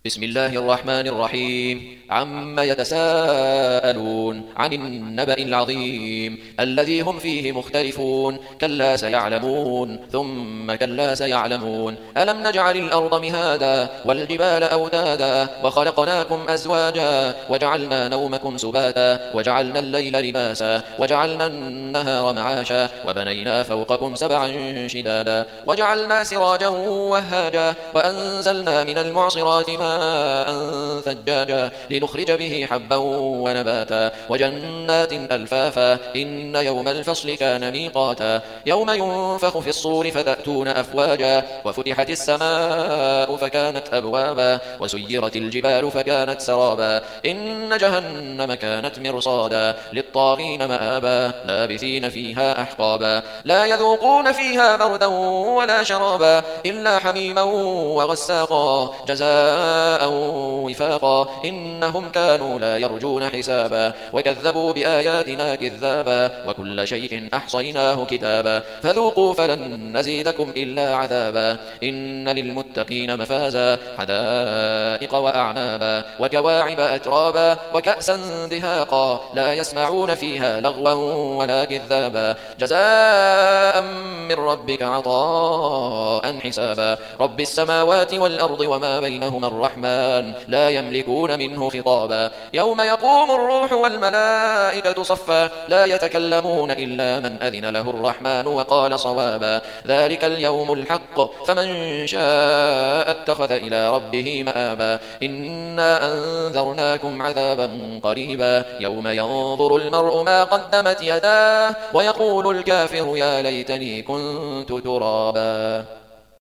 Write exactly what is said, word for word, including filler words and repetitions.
بسم الله الرحمن الرحيم عم يتساءلون عن النبأ العظيم الذي هم فيه مختلفون كلا سيعلمون ثم كلا سيعلمون ألم نجعل الأرض مهادا والجبال أوتادا وخلقناكم أزواجا وجعلنا نومكم سباتا وجعلنا الليل لباسا وجعلنا النهار معاشا وبنينا فوقكم سبعا شدادا وجعلنا سراجا وهاجا وأنزلنا من المعصرات ماء ثجاجا لنخرج به حبا ونباتا وجنات ألفافا إن يوم الفصل كان ميقاتا يوم ينفخ في الصور فتأتون أفواجا وفتحت السماء فكانت أبوابا وسيرت الجبال فكانت سرابا إن جهنم كانت مرصادا للطاغين مآبا لابثين فيها أحقابا لا يذوقون فيها بردا ولا شرابا إلا حميما وغساقا جزاء وفاقا إنهم كانوا لا يرجون حسابا وكذبوا بآياتنا كذابا وكل شيء أحصيناه كتابا فذوقوا فلن نزيدكم إلا عذابا إن للمتقين مفازا حدائق وأعنابا وكواعب أترابا وكأسا دهاقا لا يسمعون فيها لغوا ولا كذابا جزاء من ربك عطاء حسابا رب السماوات والأرض وما بينهما الرحمن لا يملكون منه خطابا يوم يقوم الروح والملائكة صفا لا يتكلمون إلا من أذن له الرحمن وقال صوابا ذلك اليوم الحق فمن شاء اتخذ إلى ربه مآبا إنا أنذرناكم عذابا قريبا يوم ينظر المرء ما قدمت يداه ويقول الكافر يا ليتني كنت ترابا.